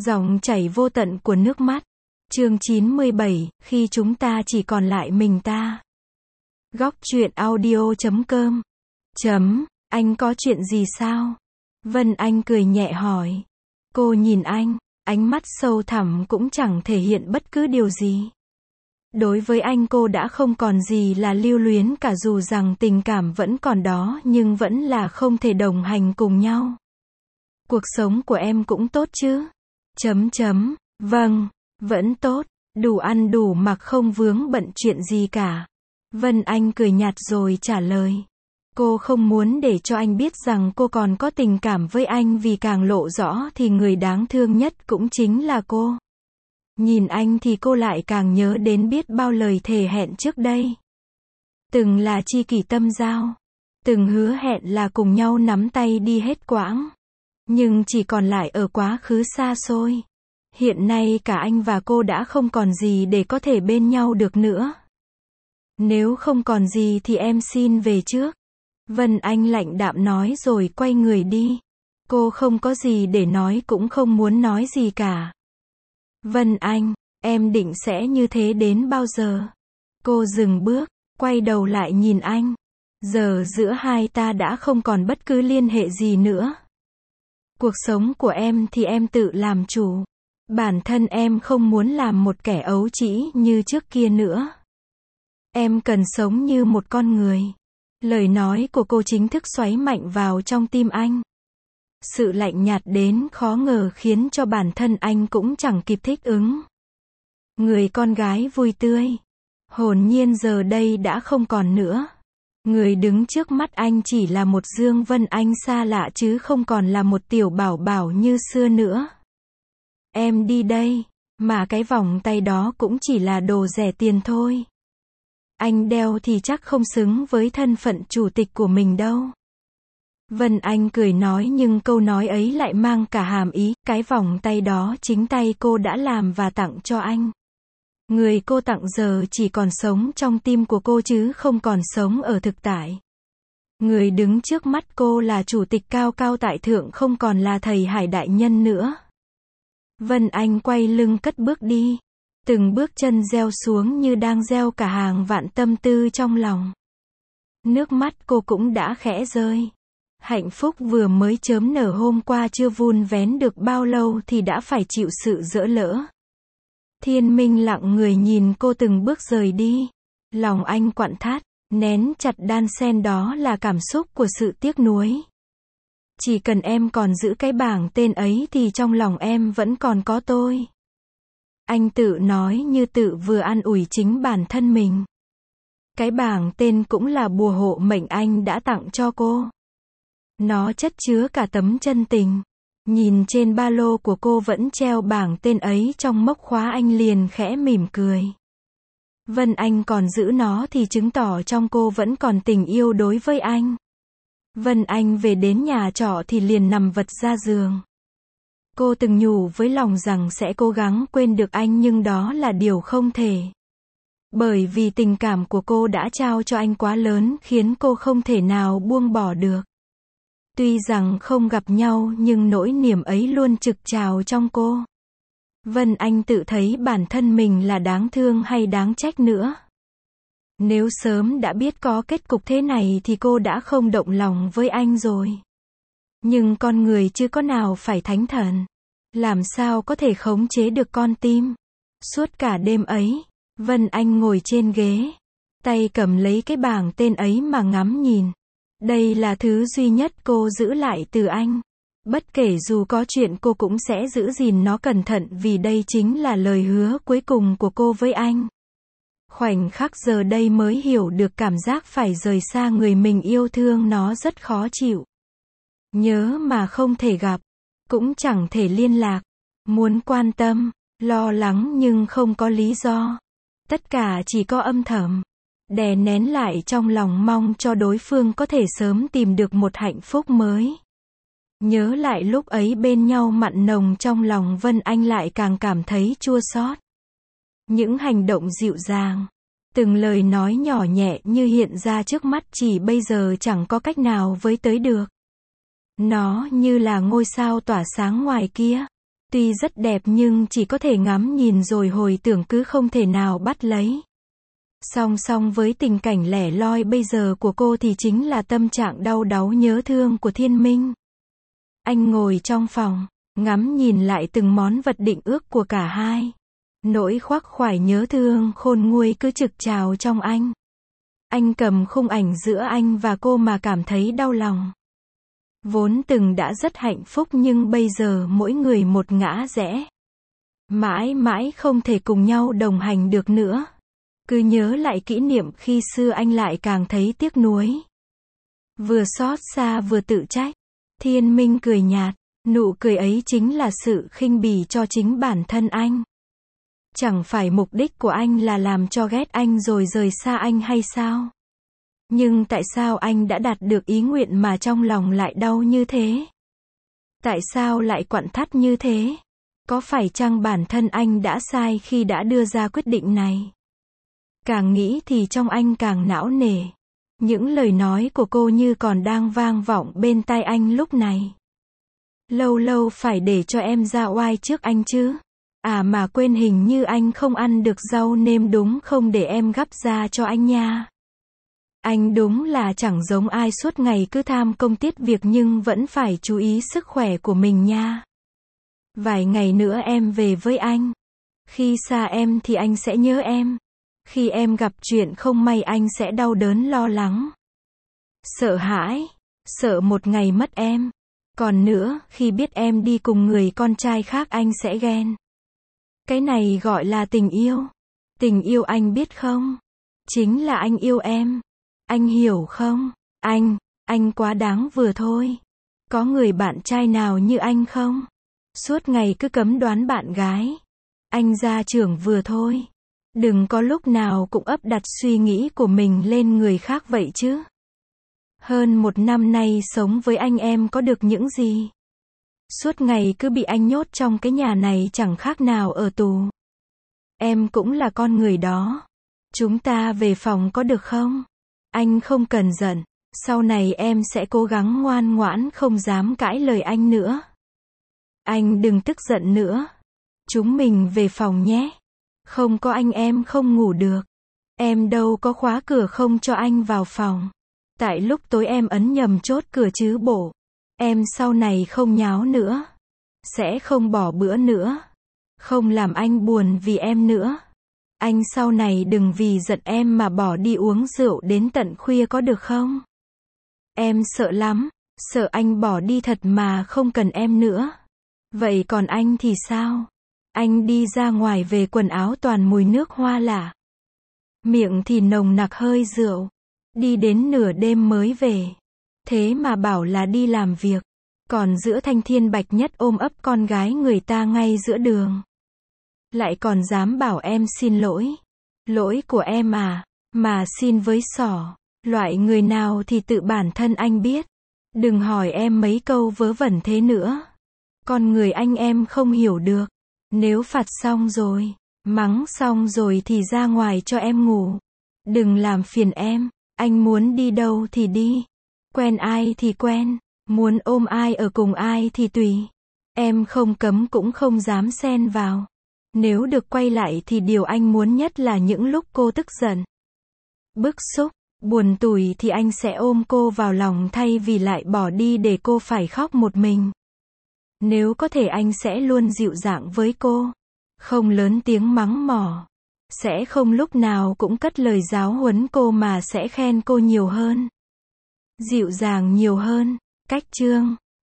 Dòng chảy vô tận của nước mắt. Chương 97, khi chúng ta chỉ còn lại mình ta. Góc truyện audio.com. Anh có chuyện gì sao? Vân Anh cười nhẹ hỏi. Cô nhìn anh, ánh mắt sâu thẳm cũng chẳng thể hiện bất cứ điều gì. Đối với anh cô đã không còn gì là lưu luyến cả, dù rằng tình cảm vẫn còn đó nhưng vẫn là không thể đồng hành cùng nhau. Cuộc sống của em cũng tốt chứ? Vâng, vẫn tốt, đủ ăn đủ mặc, không vướng bận chuyện gì cả. Vân Anh cười nhạt rồi trả lời. Cô không muốn để cho anh biết rằng cô còn có tình cảm với anh, vì càng lộ rõ thì người đáng thương nhất cũng chính là cô. Nhìn anh thì cô lại càng nhớ đến biết bao lời thề hẹn trước đây. Từng là tri kỷ tâm giao, từng hứa hẹn là cùng nhau nắm tay đi hết quãng, nhưng chỉ còn lại ở quá khứ xa xôi. Hiện nay cả anh và cô đã không còn gì để có thể bên nhau được nữa. Nếu không còn gì thì em xin về trước. Vân Anh lạnh đạm nói rồi quay người đi. Cô không có gì để nói, cũng không muốn nói gì cả. Vân Anh, em định sẽ như thế đến bao giờ? Cô dừng bước, quay đầu lại nhìn anh. Giờ giữa hai ta đã không còn bất cứ liên hệ gì nữa. Cuộc sống của em thì em tự làm chủ. Bản thân em không muốn làm một kẻ ấu trĩ như trước kia nữa. Em cần sống như một con người. Lời nói của cô chính thức xoáy mạnh vào trong tim anh. Sự lạnh nhạt đến khó ngờ khiến cho bản thân anh cũng chẳng kịp thích ứng. Người con gái vui tươi, hồn nhiên giờ đây đã không còn nữa. Người đứng trước mắt anh chỉ là một Dương Vân Anh xa lạ, chứ không còn là một tiểu bảo bảo như xưa nữa. Em đi đây, mà cái vòng tay đó cũng chỉ là đồ rẻ tiền thôi. Anh đeo thì chắc không xứng với thân phận chủ tịch của mình đâu. Vân Anh cười nói, nhưng câu nói ấy lại mang cả hàm ý. Cái vòng tay đó chính tay cô đã làm và tặng cho anh. Người cô tặng giờ chỉ còn sống trong tim của cô chứ không còn sống ở thực tại. Người đứng trước mắt cô là chủ tịch cao cao tại thượng, không còn là thầy Hải đại nhân nữa. Vân Anh quay lưng cất bước đi. Từng bước chân gieo xuống như đang gieo cả hàng vạn tâm tư trong lòng. Nước mắt cô cũng đã khẽ rơi. Hạnh phúc vừa mới chớm nở hôm qua chưa vun vén được bao lâu thì đã phải chịu sự dỡ lỡ. Thiên Minh lặng người nhìn cô từng bước rời đi. Lòng anh quặn thắt, nén chặt đan xen đó là cảm xúc của sự tiếc nuối. Chỉ cần em còn giữ cái bảng tên ấy thì trong lòng em vẫn còn có tôi. Anh tự nói như tự vừa an ủi chính bản thân mình. Cái bảng tên cũng là bùa hộ mệnh anh đã tặng cho cô. Nó chất chứa cả tấm chân tình. Nhìn trên ba lô của cô vẫn treo bảng tên ấy trong móc khóa, anh liền khẽ mỉm cười. Vân Anh còn giữ nó thì chứng tỏ trong cô vẫn còn tình yêu đối với anh. Vân Anh về đến nhà trọ thì liền nằm vật ra giường. Cô từng nhủ với lòng rằng sẽ cố gắng quên được anh, nhưng đó là điều không thể. Bởi vì tình cảm của cô đã trao cho anh quá lớn, khiến cô không thể nào buông bỏ được. Tuy rằng không gặp nhau nhưng nỗi niềm ấy luôn trực trào trong cô. Vân Anh tự thấy bản thân mình là đáng thương hay đáng trách nữa. Nếu sớm đã biết có kết cục thế này thì cô đã không động lòng với anh rồi. Nhưng con người chưa có nào phải thánh thần. Làm sao có thể khống chế được con tim. Suốt cả đêm ấy, Vân Anh ngồi trên ghế, tay cầm lấy cái bảng tên ấy mà ngắm nhìn. Đây là thứ duy nhất cô giữ lại từ anh. Bất kể dù có chuyện cô cũng sẽ giữ gìn nó cẩn thận, vì đây chính là lời hứa cuối cùng của cô với anh. Khoảnh khắc giờ đây mới hiểu được cảm giác phải rời xa người mình yêu thương, nó rất khó chịu. Nhớ mà không thể gặp, cũng chẳng thể liên lạc. Muốn quan tâm, lo lắng nhưng không có lý do. Tất cả chỉ có âm thầm đè nén lại trong lòng, mong cho đối phương có thể sớm tìm được một hạnh phúc mới. Nhớ lại lúc ấy bên nhau mặn nồng, trong lòng Vân Anh lại càng cảm thấy chua xót. Những hành động dịu dàng, từng lời nói nhỏ nhẹ như hiện ra trước mắt, chỉ bây giờ chẳng có cách nào với tới được. Nó như là ngôi sao tỏa sáng ngoài kia, Tuy rất đẹp nhưng chỉ có thể ngắm nhìn rồi hồi tưởng cứ không thể nào bắt lấy. Song song với tình cảnh lẻ loi bây giờ của cô thì chính là tâm trạng đau đáu nhớ thương của Thiên Minh. Anh ngồi trong phòng, ngắm nhìn lại từng món vật định ước của cả hai. Nỗi khoác khoải nhớ thương khôn nguôi cứ trực trào trong anh. Anh cầm khung ảnh giữa anh và cô mà cảm thấy đau lòng. Vốn từng đã rất hạnh phúc nhưng bây giờ mỗi người một ngã rẽ. Mãi mãi không thể cùng nhau đồng hành được nữa. Cứ nhớ lại kỷ niệm khi xưa anh lại càng thấy tiếc nuối. Vừa xót xa vừa tự trách. Thiên Minh cười nhạt, nụ cười ấy chính là sự khinh bỉ cho chính bản thân anh. Chẳng phải mục đích của anh là làm cho ghét anh rồi rời xa anh hay sao? Nhưng tại sao anh đã đạt được ý nguyện mà trong lòng lại đau như thế? Tại sao lại quặn thắt như thế? Có phải chăng bản thân anh đã sai khi đã đưa ra quyết định này? Càng nghĩ thì trong anh càng não nề. Những lời nói của cô như còn đang vang vọng bên tai anh lúc này. Lâu lâu phải để cho em ra oai trước anh chứ. À mà quên, hình như anh không ăn được rau nêm đúng không, để em gắp ra cho anh nha. Anh đúng là chẳng giống ai suốt ngày cứ tham công tiếc việc nhưng vẫn phải chú ý sức khỏe của mình nha. Vài ngày nữa em về với anh. Khi xa em thì anh sẽ nhớ em. Khi em gặp chuyện không may anh sẽ đau đớn lo lắng. Sợ hãi. Sợ một ngày mất em. Còn nữa, khi biết em đi cùng người con trai khác anh sẽ ghen. Cái này gọi là tình yêu. Tình yêu anh biết không? Chính là anh yêu em. Anh hiểu không? Anh quá đáng vừa thôi. Có người bạn trai nào như anh không? Suốt ngày cứ cấm đoán bạn gái. Anh gia trưởng vừa thôi. Đừng có lúc nào cũng ấp đặt suy nghĩ của mình lên người khác vậy chứ. Hơn 1 năm nay sống với anh em có được những gì? Suốt ngày cứ bị anh nhốt trong cái nhà này chẳng khác nào ở tù. Em cũng là con người đó. Chúng ta về phòng có được không? Anh không cần giận. Sau này em sẽ cố gắng ngoan ngoãn không dám cãi lời anh nữa. Anh đừng tức giận nữa. Chúng mình về phòng nhé. Không có anh em không ngủ được. Em đâu có khóa cửa không cho anh vào phòng. Tại lúc tối em ấn nhầm chốt cửa chứ bộ. Em sau này không nháo nữa. Sẽ không bỏ bữa nữa. Không làm anh buồn vì em nữa. Anh sau này đừng vì giận em mà bỏ đi uống rượu đến tận khuya có được không? Em sợ lắm. Sợ anh bỏ đi thật mà không cần em nữa. Vậy còn anh thì sao? Anh đi ra ngoài về quần áo toàn mùi nước hoa lạ. Miệng thì nồng nặc hơi rượu. Đi đến nửa đêm mới về. Thế mà bảo là đi làm việc. Còn giữa thanh thiên bạch nhất ôm ấp con gái người ta ngay giữa đường. Lại còn dám bảo em xin lỗi. Lỗi của em à? Mà xin với sỏ. Loại người nào thì tự bản thân anh biết. Đừng hỏi em mấy câu vớ vẩn thế nữa. Con người anh em không hiểu được. Nếu phạt xong rồi, mắng xong rồi thì ra ngoài cho em ngủ. Đừng làm phiền em. Anh muốn đi đâu thì đi. Quen ai thì quen. Muốn ôm ai ở cùng ai thì tùy. Em không cấm cũng không dám xen vào. Nếu được quay lại thì điều anh muốn nhất là những lúc cô tức giận, bức xúc, buồn tủi thì anh sẽ ôm cô vào lòng thay vì lại bỏ đi để cô phải khóc một mình. Nếu có thể anh sẽ luôn dịu dàng với cô. Không lớn tiếng mắng mỏ. Sẽ không lúc nào cũng cất lời giáo huấn cô mà sẽ khen cô nhiều hơn. Dịu dàng nhiều hơn. Cách chương